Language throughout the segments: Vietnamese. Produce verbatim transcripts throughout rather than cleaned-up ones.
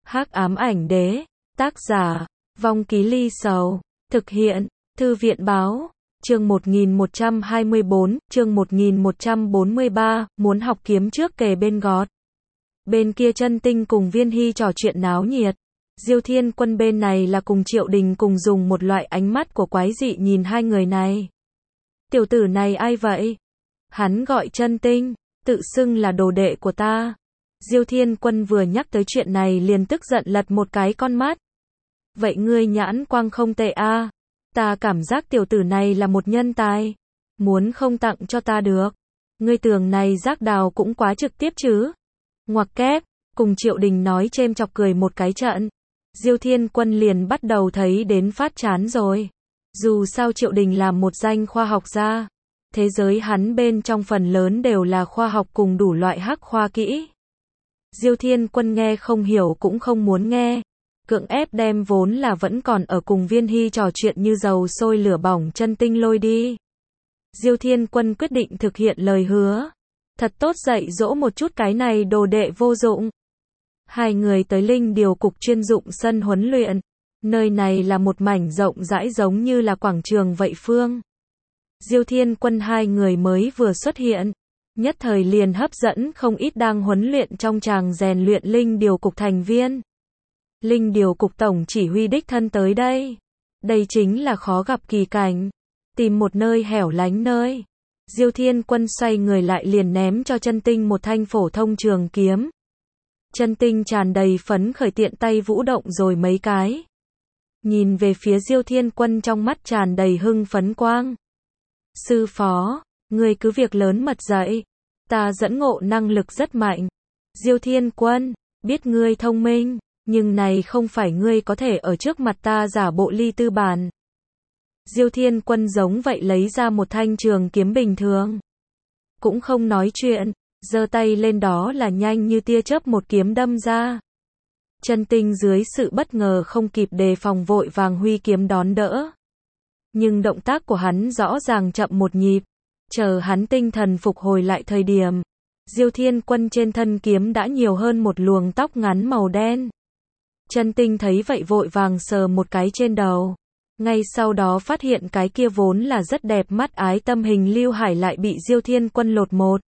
Hắc ám ảnh đế, tác giả, Vong Ký Ly Sầu, thực hiện, Thư viện báo, chương một nghìn một trăm hai mươi bốn, chương một nghìn một trăm bốn mươi ba, muốn học kiếm trước kề bên gót. Bên kia Chân Tinh cùng Viên Hy trò chuyện náo nhiệt. Diêu Thiên Quân bên này là cùng Triệu Đình cùng dùng một loại ánh mắt của quái dị nhìn hai người này. Tiểu tử này ai vậy? Hắn gọi Chân Tinh, tự xưng là đồ đệ của ta. Diêu Thiên Quân vừa nhắc tới chuyện này liền tức giận lật một cái con mắt. Vậy ngươi nhãn quang không tệ a, à? Ta cảm giác tiểu tử này là một nhân tài. Muốn không tặng cho ta được. Ngươi tưởng này giác đào cũng quá trực tiếp chứ. Ngoặc kép, cùng Triệu Đình nói chêm chọc cười một cái trận. Diêu Thiên Quân liền bắt đầu thấy đến phát chán rồi. Dù sao Triệu Đình làm một danh khoa học gia. Thế giới hắn bên trong phần lớn đều là khoa học cùng đủ loại hắc khoa kỹ. Diêu Thiên Quân nghe không hiểu cũng không muốn nghe. Cưỡng ép đem vốn là vẫn còn ở cùng Viên Hy trò chuyện như dầu sôi lửa bỏng Chân Tinh lôi đi. Diêu Thiên Quân quyết định thực hiện lời hứa. Thật tốt dạy dỗ một chút cái này đồ đệ vô dụng. Hai người tới Linh Điều Cục chuyên dụng sân huấn luyện. Nơi này là một mảnh rộng rãi giống như là quảng trường vậy phương. Diêu Thiên Quân hai người mới vừa xuất hiện. Nhất thời liền hấp dẫn không ít đang huấn luyện trong tràng rèn luyện Linh Điều Cục thành viên. Linh Điều Cục tổng chỉ huy đích thân tới đây. Đây chính là khó gặp kỳ cảnh. Tìm một nơi hẻo lánh nơi. Diêu Thiên Quân xoay người lại liền ném cho Chân Tinh một thanh phổ thông trường kiếm. Chân Tinh tràn đầy phấn khởi tiện tay vũ động rồi mấy cái. Nhìn về phía Diêu Thiên Quân trong mắt tràn đầy hưng phấn quang. Sư phó, ngươi cứ việc lớn mật dậy. Ta dẫn ngộ năng lực rất mạnh. Diêu Thiên Quân, biết ngươi thông minh, nhưng này không phải ngươi có thể ở trước mặt ta giả bộ ly tư bản. Diêu Thiên Quân giống vậy lấy ra một thanh trường kiếm bình thường. Cũng không nói chuyện, giơ tay lên đó là nhanh như tia chớp một kiếm đâm ra. Chân Tinh dưới sự bất ngờ không kịp đề phòng vội vàng huy kiếm đón đỡ. Nhưng động tác của hắn rõ ràng chậm một nhịp. Chờ hắn tinh thần phục hồi lại thời điểm. Diêu Thiên Quân trên thân kiếm đã nhiều hơn một luồng tóc ngắn màu đen. Chân Tinh thấy vậy vội vàng sờ một cái trên đầu. Ngay sau đó phát hiện cái kia vốn là rất đẹp mắt ái tâm hình lưu hải lại bị Diêu Thiên Quân lột một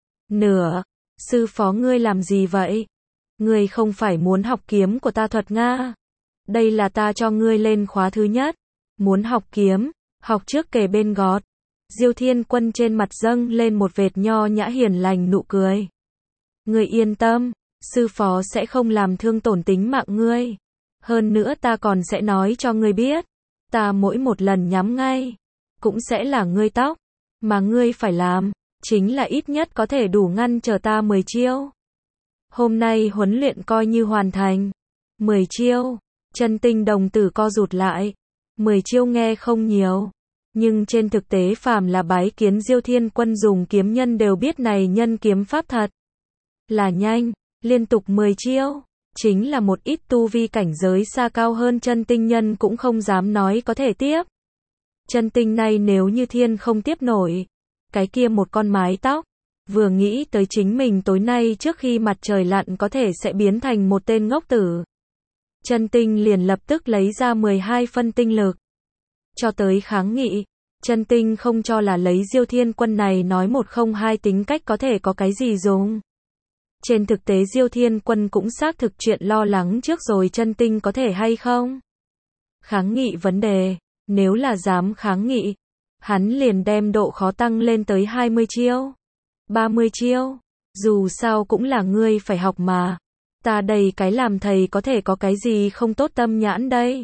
nửa. Sư phó ngươi làm gì vậy? Ngươi không phải muốn học kiếm của ta thuật Nga? Đây là ta cho ngươi lên khóa thứ nhất. Muốn học kiếm, học trước kề bên gót. Diêu Thiên Quân trên mặt dâng lên một vệt nho nhã hiền lành nụ cười. Ngươi yên tâm, sư phó sẽ không làm thương tổn tính mạng ngươi. Hơn nữa ta còn sẽ nói cho ngươi biết. Ta mỗi một lần nhắm ngay, cũng sẽ là ngươi tóc. Mà ngươi phải làm, chính là ít nhất có thể đủ ngăn trở ta mười chiêu. Hôm nay huấn luyện coi như hoàn thành. mười chiêu, Chân Tinh đồng tử co rụt lại. mười chiêu nghe không nhiều. Nhưng trên thực tế phàm là bái kiến Diêu Thiên Quân dùng kiếm nhân đều biết này nhân kiếm pháp thật. Là nhanh, liên tục mười chiêu. Chính là một ít tu vi cảnh giới xa cao hơn Chân Tinh nhân cũng không dám nói có thể tiếp. Chân Tinh này nếu như thiên không tiếp nổi. Cái kia một con mái tóc. Vừa nghĩ tới chính mình tối nay trước khi mặt trời lặn có thể sẽ biến thành một tên ngốc tử. Chân Tinh liền lập tức lấy ra mười hai phân tinh lực. Cho tới kháng nghị. Chân Tinh không cho là lấy Diêu Thiên Quân này nói một không hai tính cách có thể có cái gì dùng. Trên thực tế Diêu Thiên Quân cũng xác thực chuyện lo lắng trước rồi Chân Tinh có thể hay không. Kháng nghị vấn đề, nếu là dám kháng nghị, hắn liền đem độ khó tăng lên tới hai mươi chiêu, ba mươi chiêu, dù sao cũng là ngươi phải học mà. Ta đầy cái làm thầy có thể có cái gì không tốt tâm nhãn đây.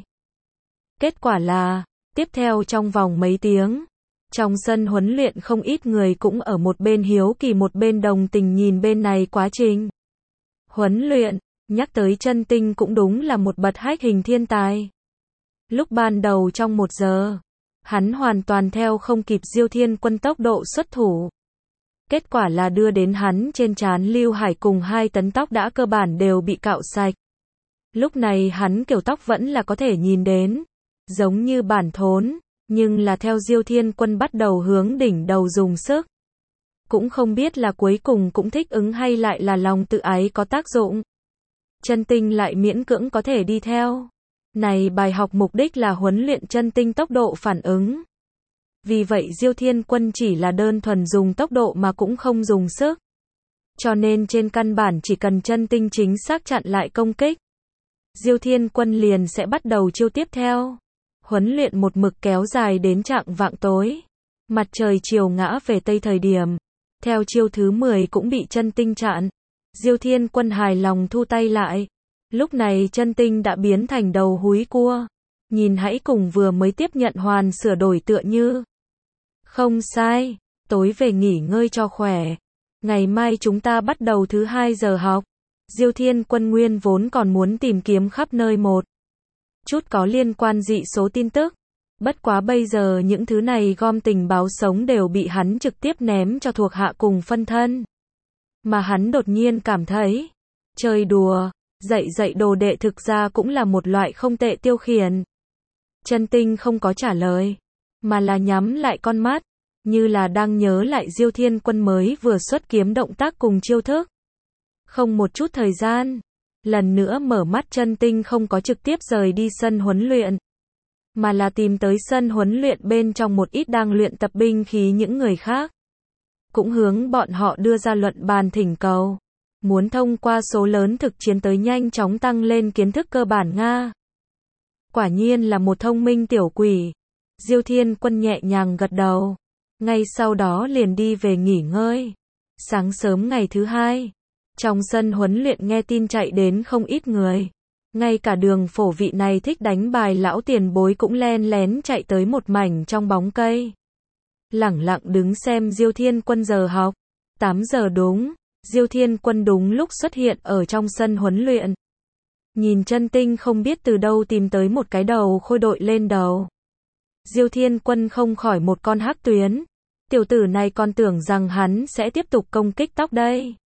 Kết quả là, tiếp theo trong vòng mấy tiếng, trong sân huấn luyện không ít người cũng ở một bên hiếu kỳ một bên đồng tình nhìn bên này quá trình huấn luyện. Nhắc tới Chân Tinh cũng đúng là một bậc hách hình thiên tài. Lúc ban đầu trong một giờ, hắn hoàn toàn theo không kịp Diêu Thiên Quân tốc độ xuất thủ. Kết quả là đưa đến hắn trên trán lưu hải cùng hai tấn tóc đã cơ bản đều bị cạo sạch. Lúc này hắn kiểu tóc vẫn là có thể nhìn đến, giống như bản thốn. Nhưng là theo Diêu Thiên Quân bắt đầu hướng đỉnh đầu dùng sức. Cũng không biết là cuối cùng cũng thích ứng hay lại là lòng tự ái có tác dụng. Chân Tinh lại miễn cưỡng có thể đi theo. Này bài học mục đích là huấn luyện Chân Tinh tốc độ phản ứng. Vì vậy Diêu Thiên Quân chỉ là đơn thuần dùng tốc độ mà cũng không dùng sức. Cho nên trên căn bản chỉ cần Chân Tinh chính xác chặn lại công kích, Diêu Thiên Quân liền sẽ bắt đầu chiêu tiếp theo. Huấn luyện một mực kéo dài đến chạng vạng tối. Mặt trời chiều ngã về tây thời điểm, theo chiêu thứ mười cũng bị Chân Tinh chặn. Diêu Thiên Quân hài lòng thu tay lại. Lúc này Chân Tinh đã biến thành đầu húi cua. Nhìn hãy cùng vừa mới tiếp nhận hoàn sửa đổi tựa như. Không sai, tối về nghỉ ngơi cho khỏe. Ngày mai chúng ta bắt đầu thứ hai giờ học. Diêu Thiên Quân nguyên vốn còn muốn tìm kiếm khắp nơi một chút có liên quan dị số tin tức. Bất quá bây giờ những thứ này gom tình báo sống đều bị hắn trực tiếp ném cho thuộc hạ cùng phân thân. Mà hắn đột nhiên cảm thấy, chơi đùa, dạy dạy đồ đệ thực ra cũng là một loại không tệ tiêu khiển. Chân Tinh không có trả lời, mà là nhắm lại con mắt, như là đang nhớ lại Diêu Thiên Quân mới vừa xuất kiếm động tác cùng chiêu thức. Không một chút thời gian, lần nữa mở mắt Chân Tinh không có trực tiếp rời đi sân huấn luyện, mà là tìm tới sân huấn luyện bên trong một ít đang luyện tập binh khí những người khác. Cũng hướng bọn họ đưa ra luận bàn thỉnh cầu. Muốn thông qua số lớn thực chiến tới nhanh chóng tăng lên kiến thức cơ bản Nga. Quả nhiên là một thông minh tiểu quỷ. Diêu Thiên Quân nhẹ nhàng gật đầu. Ngay sau đó liền đi về nghỉ ngơi. Sáng sớm ngày thứ hai, trong sân huấn luyện nghe tin chạy đến không ít người. Ngay cả Đường Phổ vị này thích đánh bài lão tiền bối cũng len lén chạy tới một mảnh trong bóng cây. Lẳng lặng đứng xem Diêu Thiên Quân giờ học. tám giờ đúng, Diêu Thiên Quân đúng lúc xuất hiện ở trong sân huấn luyện. Nhìn Chân Tinh không biết từ đâu tìm tới một cái đầu khôi đội lên đầu. Diêu Thiên Quân không khỏi một con hắc tuyến. Tiểu tử này còn tưởng rằng hắn sẽ tiếp tục công kích tóc đây.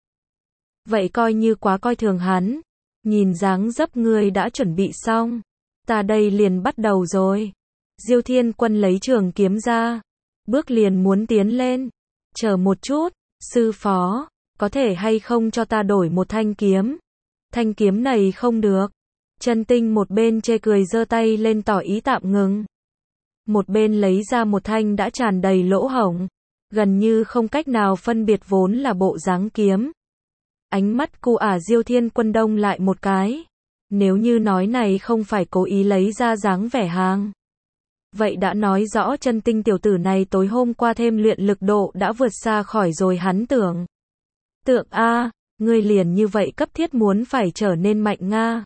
Vậy coi như quá coi thường hắn. Nhìn dáng dấp ngươi đã chuẩn bị xong. Ta đây liền bắt đầu rồi. Diêu Thiên Quân lấy trường kiếm ra. Bước liền muốn tiến lên. Chờ một chút, sư phó, có thể hay không cho ta đổi một thanh kiếm? Thanh kiếm này không được. Chân Tinh một bên chê cười giơ tay lên tỏ ý tạm ngừng. Một bên lấy ra một thanh đã tràn đầy lỗ hổng, gần như không cách nào phân biệt vốn là bộ dáng kiếm. Ánh mắt cu ả Diêu Thiên Quân đông lại một cái. Nếu như nói này không phải cố ý lấy ra dáng vẻ hàng, vậy đã nói rõ Chân Tinh tiểu tử này tối hôm qua thêm luyện lực độ đã vượt xa khỏi rồi hắn tưởng. Tượng a, ngươi liền như vậy cấp thiết muốn phải trở nên mạnh Nga.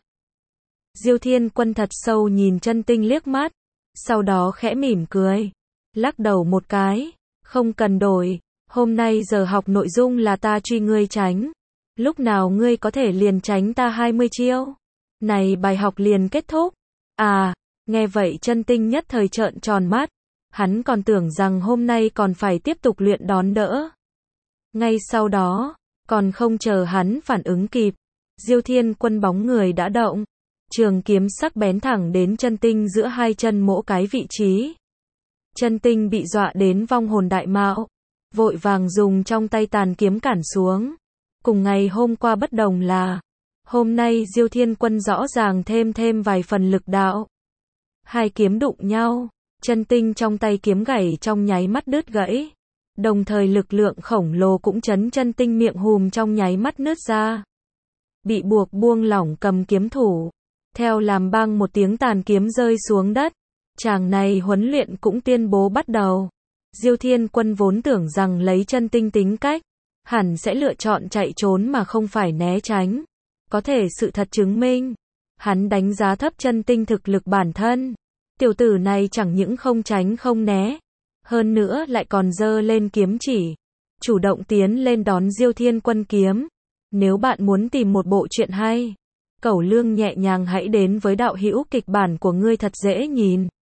Diêu Thiên Quân thật sâu nhìn Chân Tinh liếc mắt, sau đó khẽ mỉm cười, lắc đầu một cái, không cần đổi, hôm nay giờ học nội dung là ta truy ngươi tránh. Lúc nào ngươi có thể liền tránh ta hai mươi chiêu? Này bài học liền kết thúc. À, nghe vậy Chân Tinh nhất thời trợn tròn mắt. Hắn còn tưởng rằng hôm nay còn phải tiếp tục luyện đón đỡ. Ngay sau đó, còn không chờ hắn phản ứng kịp, Diêu Thiên Quân bóng người đã động. Trường kiếm sắc bén thẳng đến Chân Tinh giữa hai chân mỗi cái vị trí. Chân Tinh bị dọa đến vong hồn đại mạo, vội vàng dùng trong tay tàn kiếm cản xuống. Cùng ngày hôm qua bất đồng là, hôm nay Diêu Thiên Quân rõ ràng thêm thêm vài phần lực đạo. Hai kiếm đụng nhau, Chân Tinh trong tay kiếm gãy trong nháy mắt đứt gãy. Đồng thời lực lượng khổng lồ cũng chấn Chân Tinh miệng hùm trong nháy mắt nứt ra. Bị buộc buông lỏng cầm kiếm thủ. Theo làm bang một tiếng tàn kiếm rơi xuống đất. Chàng này huấn luyện cũng tuyên bố bắt đầu. Diêu Thiên Quân vốn tưởng rằng lấy Chân Tinh tính cách, hẳn sẽ lựa chọn chạy trốn mà không phải né tránh. Có thể sự thật chứng minh, hắn đánh giá thấp Chân Tinh thực lực bản thân. Tiểu tử này chẳng những không tránh không né, hơn nữa lại còn giơ lên kiếm chỉ, chủ động tiến lên đón Diêu Thiên Quân kiếm. Nếu bạn muốn tìm một bộ truyện hay, Cẩu Lương nhẹ nhàng hãy đến với đạo hữu kịch bản của ngươi thật dễ nhìn.